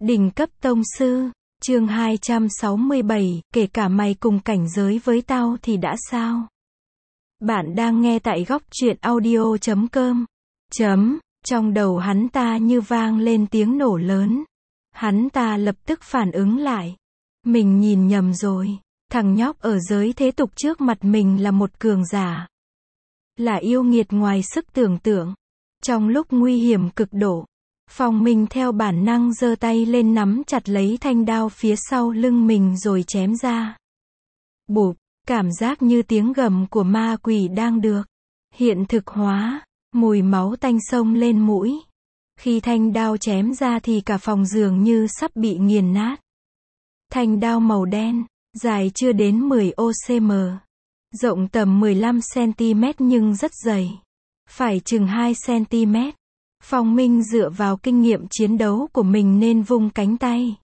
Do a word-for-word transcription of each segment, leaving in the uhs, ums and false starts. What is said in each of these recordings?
Đỉnh cấp tông sư, chương hai trăm sáu mươi bảy, kể cả mày cùng cảnh giới với tao thì đã sao? Bạn đang nghe tại góc truyện audio chấm com. Chấm, trong đầu hắn ta như vang lên tiếng nổ lớn. Hắn ta lập tức phản ứng lại. Mình nhìn nhầm rồi, thằng nhóc ở giới thế tục trước mặt mình là một cường giả. Là yêu nghiệt ngoài sức tưởng tượng. Trong lúc nguy hiểm cực độ, Phong Minh theo bản năng giơ tay lên nắm chặt lấy thanh đao phía sau lưng mình rồi chém ra. Bụp, cảm giác như tiếng gầm của ma quỷ đang được hiện thực hóa, mùi máu tanh xông lên mũi. Khi thanh đao chém ra thì cả phòng dường như sắp bị nghiền nát. Thanh đao màu đen, dài chưa đến mười cm, rộng tầm mười lăm xăng-ti-mét nhưng rất dày, phải chừng hai xăng-ti-mét. Phong Minh dựa vào kinh nghiệm chiến đấu của mình nên vung cánh tay.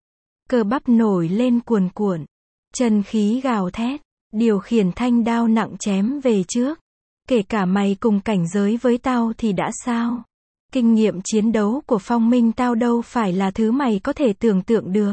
Cơ bắp nổi lên cuồn cuộn, chân khí gào thét, điều khiển thanh đao nặng chém về trước. Kể cả mày cùng cảnh giới với tao thì đã sao? Kinh nghiệm chiến đấu của Phong Minh tao đâu phải là thứ mày có thể tưởng tượng được.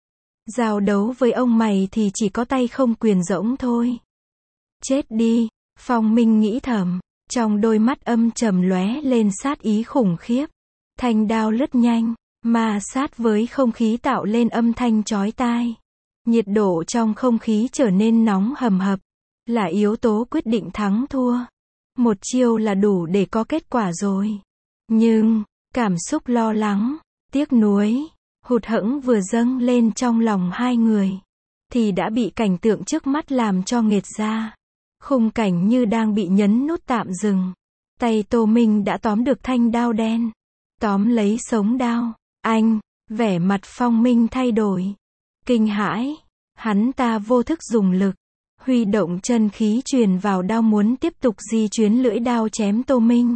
Giao đấu với ông mày thì chỉ có tay không quyền rỗng thôi. Chết đi, Phong Minh nghĩ thầm. Trong đôi mắt âm trầm lóe lên sát ý khủng khiếp. Thanh đao lướt nhanh, ma sát với không khí tạo lên âm thanh chói tai. Nhiệt độ trong không khí trở nên nóng hầm hập, là yếu tố quyết định thắng thua. Một chiêu là đủ để có kết quả rồi. Nhưng, cảm xúc lo lắng, tiếc nuối, hụt hẫng vừa dâng lên trong lòng hai người, thì đã bị cảnh tượng trước mắt làm cho nghệt ra. Khung cảnh như đang bị nhấn nút tạm dừng. Tay Tô Minh đã tóm được thanh đao đen. Tóm lấy sống đao. Anh, vẻ mặt Phong Minh thay đổi. Kinh hãi. Hắn ta vô thức dùng lực. Huy động chân khí truyền vào đao muốn tiếp tục di chuyển lưỡi đao chém Tô Minh.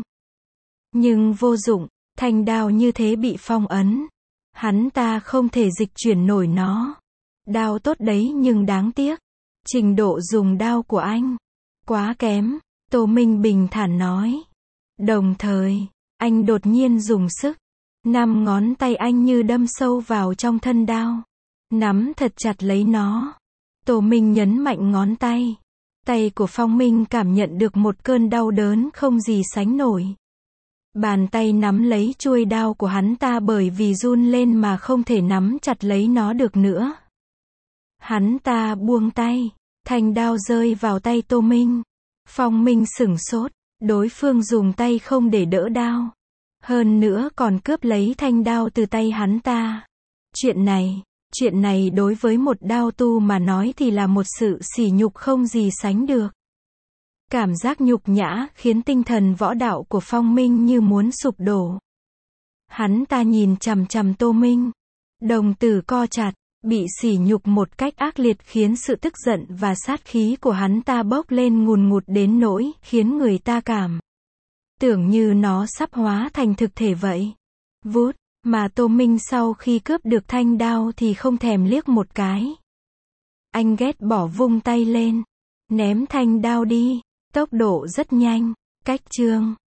Nhưng vô dụng, thanh đao như thế bị phong ấn. Hắn ta không thể dịch chuyển nổi nó. Đao tốt đấy nhưng đáng tiếc. Trình độ dùng đao của anh quá kém, Tô Minh bình thản nói. Đồng thời, anh đột nhiên dùng sức. Năm ngón tay anh như đâm sâu vào trong thân đao. Nắm thật chặt lấy nó. Tô Minh nhấn mạnh ngón tay. Tay của Phong Minh cảm nhận được một cơn đau đớn không gì sánh nổi. Bàn tay nắm lấy chuôi đao của hắn ta bởi vì run lên mà không thể nắm chặt lấy nó được nữa. Hắn ta buông tay. Thanh đao rơi vào tay Tô Minh. Phong Minh sửng sốt, đối phương dùng tay không để đỡ đao. Hơn nữa còn cướp lấy thanh đao từ tay hắn ta. Chuyện này, chuyện này đối với một đao tu mà nói thì là một sự sỉ nhục không gì sánh được. Cảm giác nhục nhã khiến tinh thần võ đạo của Phong Minh như muốn sụp đổ. Hắn ta nhìn chằm chằm Tô Minh. Đồng tử co chặt. Bị sỉ nhục một cách ác liệt khiến sự tức giận và sát khí của hắn ta bốc lên ngùn ngụt đến nỗi khiến người ta cảm tưởng như nó sắp hóa thành thực thể vậy. Vút, mà Tô Minh sau khi cướp được thanh đao thì không thèm liếc một cái. Anh ghét bỏ vung tay lên, ném thanh đao đi, tốc độ rất nhanh. Cách chương